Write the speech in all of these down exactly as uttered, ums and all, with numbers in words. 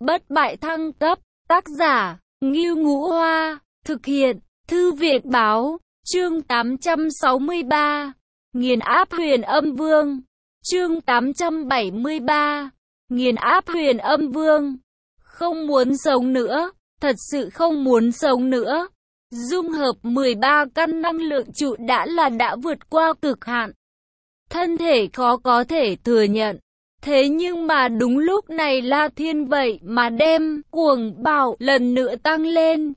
Bất bại thăng cấp, tác giả, Ngưu Ngũ Hoa, thực hiện, Thư viện Báo, chương tám trăm sáu mươi ba, nghiền áp Huyền Âm Vương, chương tám trăm bảy mươi ba, nghiền áp Huyền Âm Vương, không muốn sống nữa, thật sự không muốn sống nữa. Dung hợp mười ba căn năng lượng trụ đã là đã vượt qua cực hạn. Thân thể khó có thể thừa nhận. Thế nhưng mà đúng lúc này La Thiên vậy mà đem cuồng bạo lần nữa tăng lên.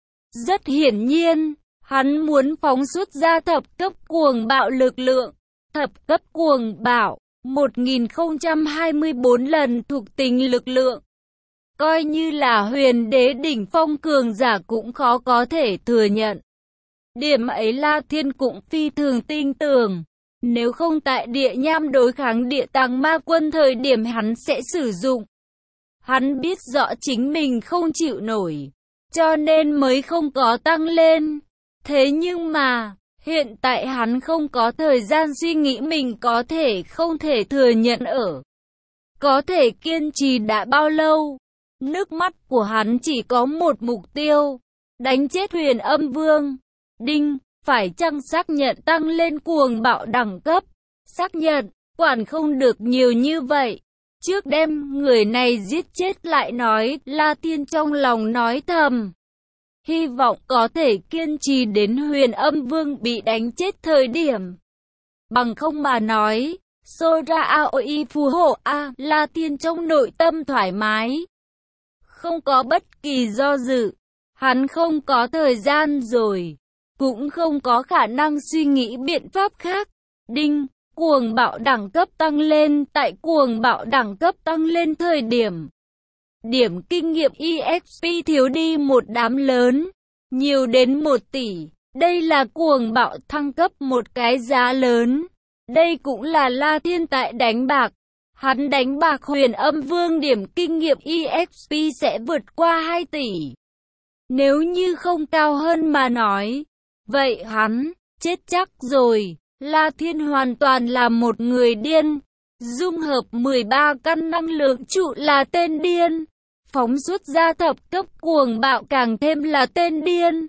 Rất hiển nhiên, hắn muốn phóng xuất ra thập cấp cuồng bạo lực lượng. Thập cấp cuồng bạo, một nghìn không trăm hai mươi bốn lần thuộc tính lực lượng. Coi như là huyền đế đỉnh phong cường giả cũng khó có thể thừa nhận. Điểm ấy La Thiên cũng phi thường tin tưởng. Nếu không tại địa nham đối kháng địa tàng ma quân thời điểm hắn sẽ sử dụng. Hắn biết rõ chính mình không chịu nổi, cho nên mới không có tăng lên. Thế nhưng mà, hiện tại hắn không có thời gian suy nghĩ mình có thể không thể thừa nhận ở. Có thể kiên trì đã bao lâu. Nước mắt của hắn chỉ có một mục tiêu, đánh chết Huyền Âm Vương. Đinh, phải chăng xác nhận tăng lên cuồng bạo đẳng cấp? Xác nhận, quản không được nhiều như vậy. Trước đem người này giết chết lại nói, La Thiên trong lòng nói thầm. Hy vọng có thể kiên trì đến Huyền Âm Vương bị đánh chết thời điểm. Bằng không mà nói, Sora Aoi phù hộ a, La Thiên trong nội tâm thoải mái. Không có bất kỳ do dự, hắn không có thời gian rồi, cũng không có khả năng suy nghĩ biện pháp khác. Đinh, cuồng bạo đẳng cấp tăng lên, tại cuồng bạo đẳng cấp tăng lên thời điểm. Điểm kinh nghiệm e ích pê thiếu đi một đám lớn, nhiều đến một tỷ, đây là cuồng bạo thăng cấp một cái giá lớn. Đây cũng là La Thiên tại đánh bạc. Hắn đánh bạc Huyền Âm Vương điểm kinh nghiệm e ích pê sẽ vượt qua hai tỷ. Nếu như không cao hơn mà nói, vậy hắn chết chắc rồi. La Thiên hoàn toàn là một người điên. Dung hợp mười ba căn năng lượng trụ là tên điên. Phóng xuất ra thập cấp cuồng bạo càng thêm là tên điên.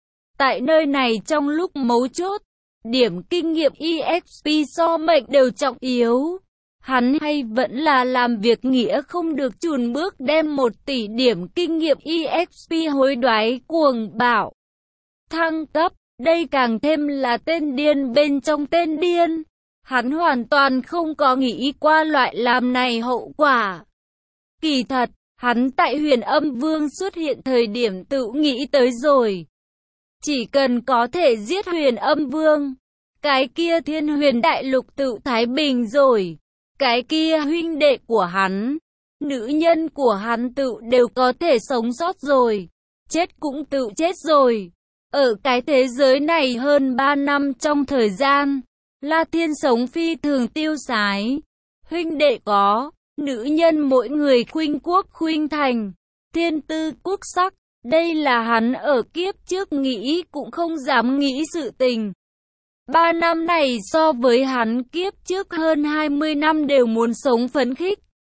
Tại nơi này trong lúc mấu chốt, điểm kinh nghiệm e ích pê so mệnh đều trọng yếu. Hắn hay vẫn là làm việc nghĩa không được chùn bước đem một tỷ điểm kinh nghiệm e ích pê hối đoái cuồng bạo. Thăng cấp, đây càng thêm là tên điên bên trong tên điên. Hắn hoàn toàn không có nghĩ qua loại làm này hậu quả. Kỳ thật, hắn tại Huyền Âm Vương xuất hiện thời điểm tự nghĩ tới rồi. Chỉ cần có thể giết Huyền Âm Vương, cái kia Thiên Huyền Đại Lục tự thái bình rồi. Cái kia huynh đệ của hắn, nữ nhân của hắn tự đều có thể sống sót rồi. Chết cũng tự chết rồi. Ở cái thế giới này hơn ba năm trong thời gian, La Thiên sống phi thường tiêu sái. Huynh đệ có, nữ nhân mỗi người khuynh quốc khuynh thành, thiên tư quốc sắc. Đây là hắn ở kiếp trước nghĩ cũng không dám nghĩ sự tình. Ba năm này so với hắn kiếp trước hơn hai mươi năm đều muốn sống phấn khích.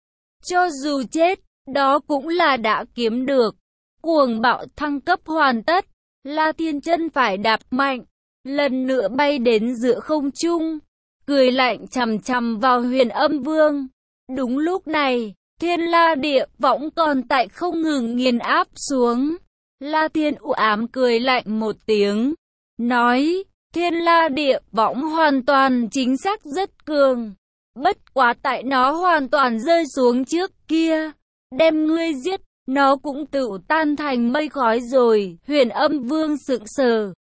Cho dù chết, đó cũng là đã kiếm được. Cuồng bạo thăng cấp hoàn tất, La Thiên chân phải đạp mạnh, lần nữa bay đến giữa không trung, cười lạnh chằm chằm vào Huyền Âm Vương. Đúng lúc này, Thiên La Địa Võng còn tại không ngừng nghiền áp xuống. La Thiên u ám cười lạnh một tiếng, nói: Thiên La Địa Võng hoàn toàn chính xác rất cường. Bất quá tại nó hoàn toàn rơi xuống trước kia, đem ngươi giết, nó cũng tự tan thành mây khói rồi. Huyền Âm Vương sững sờ,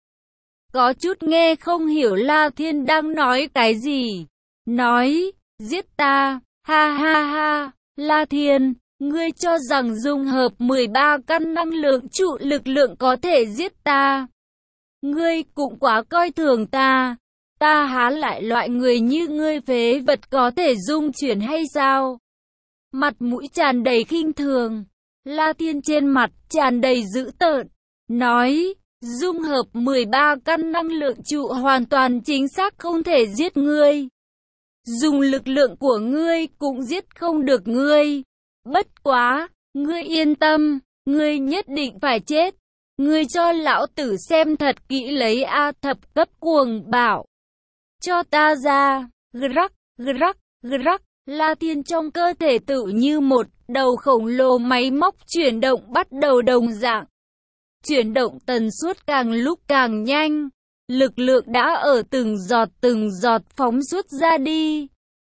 có chút nghe không hiểu La Thiên đang nói cái gì. Nói, giết ta, ha ha ha. La Thiên, ngươi cho rằng dung hợp mười ba căn năng lượng trụ lực lượng có thể giết ta? Ngươi cũng quá coi thường ta. Ta há lại loại người như ngươi phế vật có thể dung chuyển hay sao? Mặt mũi tràn đầy khinh thường. La Thiên trên mặt tràn đầy dữ tợn, nói: dung hợp mười ba căn năng lượng trụ hoàn toàn chính xác không thể giết ngươi. Dùng lực lượng của ngươi cũng giết không được ngươi. Bất quá, Ngươi yên tâm, ngươi nhất định phải chết. Ngươi cho lão tử xem thật kỹ lấy A thập cấp cuồng bảo. Cho ta ra, rắc, rắc, rắc, La Thiên trong cơ thể tự như một đầu khổng lồ máy móc chuyển động bắt đầu đồng dạng. Chuyển động tần suất càng lúc càng nhanh, lực lượng đã ở từng giọt từng giọt phóng xuất ra đi.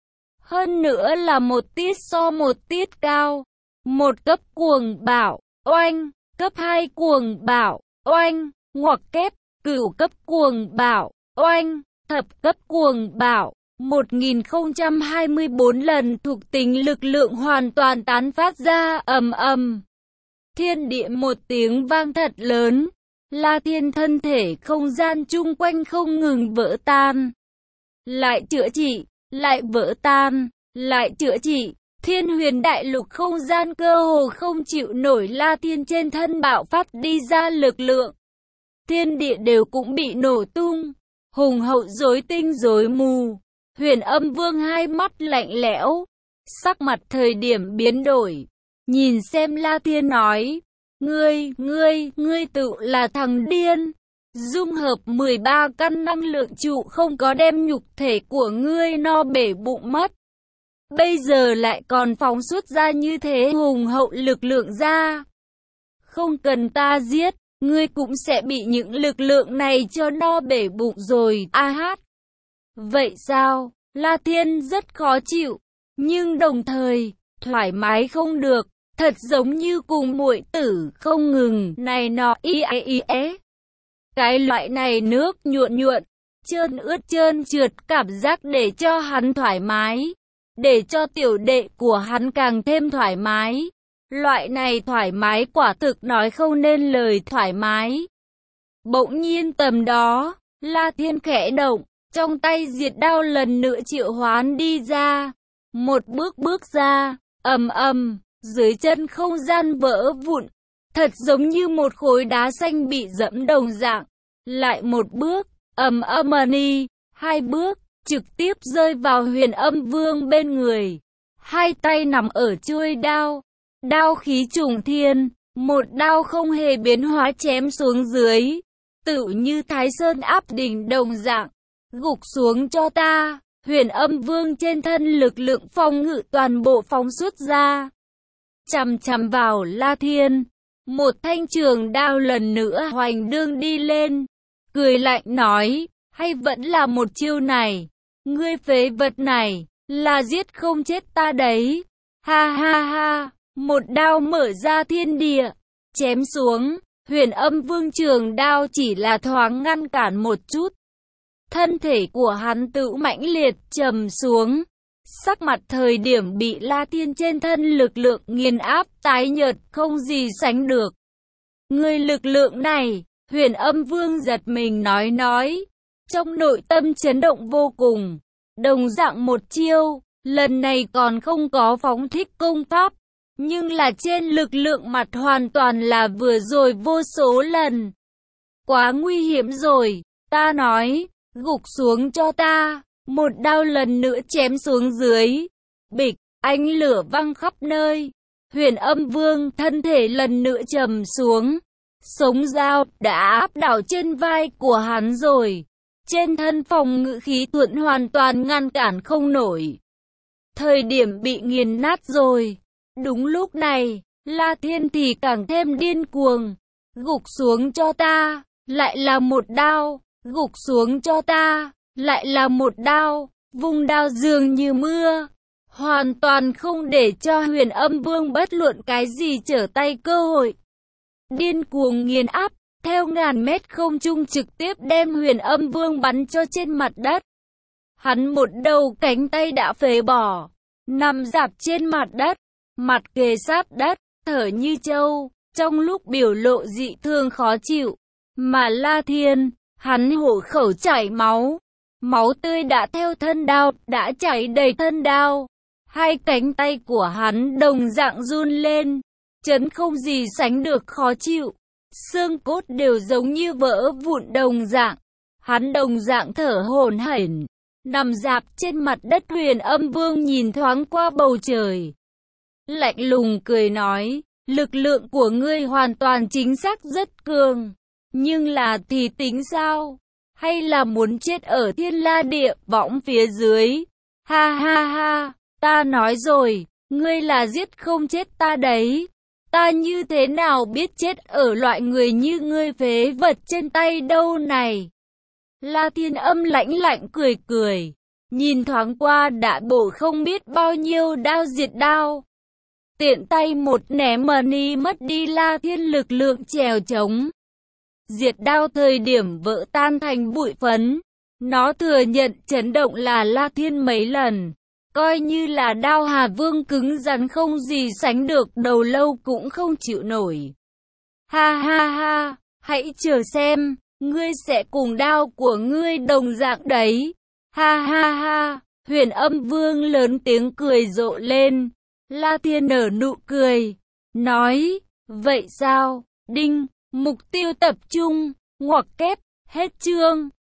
Hơn nữa là một tiết so một tiết cao. Một cấp cuồng bảo, oanh, cấp hai cuồng bảo, oanh, ngoặc kép, cửu cấp cuồng bảo, oanh, thập cấp cuồng bảo. một nghìn không trăm hai mươi bốn lần thuộc tính lực lượng hoàn toàn tán phát ra ầm ầm. Thiên địa một tiếng vang thật lớn, La Thiên thân thể không gian chung quanh không ngừng vỡ tan. Lại chữa trị, lại vỡ tan, lại chữa trị. Thiên huyền đại lục không gian cơ hồ không chịu nổi La Thiên trên thân bạo phát đi ra lực lượng. Thiên địa đều cũng bị nổ tung, hùng hậu rối tinh rối mù. Huyền Âm Vương hai mắt lạnh lẽo, sắc mặt thời điểm biến đổi. Nhìn xem La Thiên nói, ngươi, ngươi, ngươi tự là thằng điên. Dung hợp mười ba căn năng lượng trụ không có đem nhục thể của ngươi no bể bụng mất. Bây giờ lại còn phóng xuất ra như thế hùng hậu lực lượng ra. Không cần ta giết, ngươi cũng sẽ bị những lực lượng này cho no bể bụng rồi. A hát. Vậy sao? La Thiên rất khó chịu, nhưng đồng thời, thoải mái không được, thật giống như cùng muội tử không ngừng này nọ y e y e. Cái loại này nước nhuộn nhuộn, trơn ướt trơn trượt cảm giác để cho hắn thoải mái. Để cho tiểu đệ của hắn càng thêm thoải mái. Loại này thoải mái quả thực nói không nên lời thoải mái. Bỗng nhiên tầm đó, La Thiên khẽ động, trong tay diệt đao lần nữa triệu hoán đi ra. Một bước bước ra, ầm ầm, dưới chân không gian vỡ vụn. Thật giống như một khối đá xanh bị dẫm đồng dạng. Lại một bước, ầm ầm ni, hai bước. Trực tiếp rơi vào Huyền Âm Vương bên người. Hai tay nằm ở chuôi đao. Đao khí trùng thiên. Một đao không hề biến hóa chém xuống dưới. Tự như Thái Sơn áp đỉnh đồng dạng. Gục xuống cho ta. Huyền Âm Vương trên thân lực lượng phòng ngự toàn bộ phóng xuất ra. Chằm chằm vào La Thiên. Một thanh trường đao lần nữa hoành đương đi lên. Cười lạnh nói. Hay vẫn là một chiêu này. Ngươi phế vật này, là giết không chết ta đấy. Ha ha ha, một đao mở ra thiên địa, chém xuống. Huyền Âm Vương trường đao chỉ là thoáng ngăn cản một chút. Thân thể của hắn tự mãnh liệt trầm xuống. Sắc mặt thời điểm bị La Thiên trên thân lực lượng nghiền áp tái nhợt không gì sánh được. Ngươi lực lượng này, Huyền Âm Vương giật mình nói nói. Trong nội tâm chấn động vô cùng, đồng dạng một chiêu, lần này còn không có phóng thích công pháp, nhưng là trên lực lượng mặt hoàn toàn là vừa rồi vô số lần. Quá nguy hiểm rồi, ta nói, gục xuống cho ta, một đao lần nữa chém xuống dưới, bịch, ánh lửa văng khắp nơi, Huyền Âm Vương thân thể lần nữa trầm xuống, sống dao đã áp đảo trên vai của hắn rồi. Trên thân phòng ngự khí thuận hoàn toàn ngăn cản không nổi. Thời điểm bị nghiền nát rồi. Đúng lúc này, La Thiên thì càng thêm điên cuồng. Gục xuống cho ta, lại là một đao. Gục xuống cho ta, lại là một đao. Vung đao dường như mưa. Hoàn toàn không để cho Huyền Âm Vương bất luận cái gì trở tay cơ hội. Điên cuồng nghiền áp. Theo ngàn mét không trung trực tiếp đem Huyền Âm Vương bắn cho trên mặt đất. Hắn một đầu cánh tay đã phế bỏ, nằm rạp trên mặt đất, mặt kề sát đất, thở như trâu, trong lúc biểu lộ dị thường khó chịu. Mà La Thiên, hắn hổ khẩu chảy máu, máu tươi đã theo thân đao, đã chảy đầy thân đao. Hai cánh tay của hắn đồng dạng run lên, chấn không gì sánh được khó chịu. Xương cốt đều giống như vỡ vụn đồng dạng. Hắn đồng dạng thở hổn hển, nằm rạp trên mặt đất. Huyền Âm Vương nhìn thoáng qua bầu trời, lạnh lùng cười nói, Lực lượng của ngươi hoàn toàn chính xác rất cường. Nhưng là thì tính sao? Hay là muốn chết ở thiên la địa võng phía dưới? Ha ha ha, ta nói rồi, ngươi là giết không chết ta đấy. Ta như thế nào biết chết ở loại người như ngươi phế vật trên tay đâu này? La Thiên Âm lãnh lạnh cười cười, nhìn thoáng qua đã bổ không biết bao nhiêu đao diệt đao. Tiện tay một ném money mất đi La Thiên lực lượng chèo chống. Diệt đao thời điểm vỡ tan thành bụi phấn. Nó thừa nhận chấn động là La Thiên mấy lần. Coi như là đao Hà Vương cứng rắn không gì sánh được, đầu lâu cũng không chịu nổi. Ha ha ha, hãy chờ xem, ngươi sẽ cùng đao của ngươi đồng dạng đấy. Ha ha ha, Huyền Âm Vương lớn tiếng cười rộ lên. La Thiên nở nụ cười, nói, vậy sao, đinh, mục tiêu tập trung, ngoặc kép, hết chương.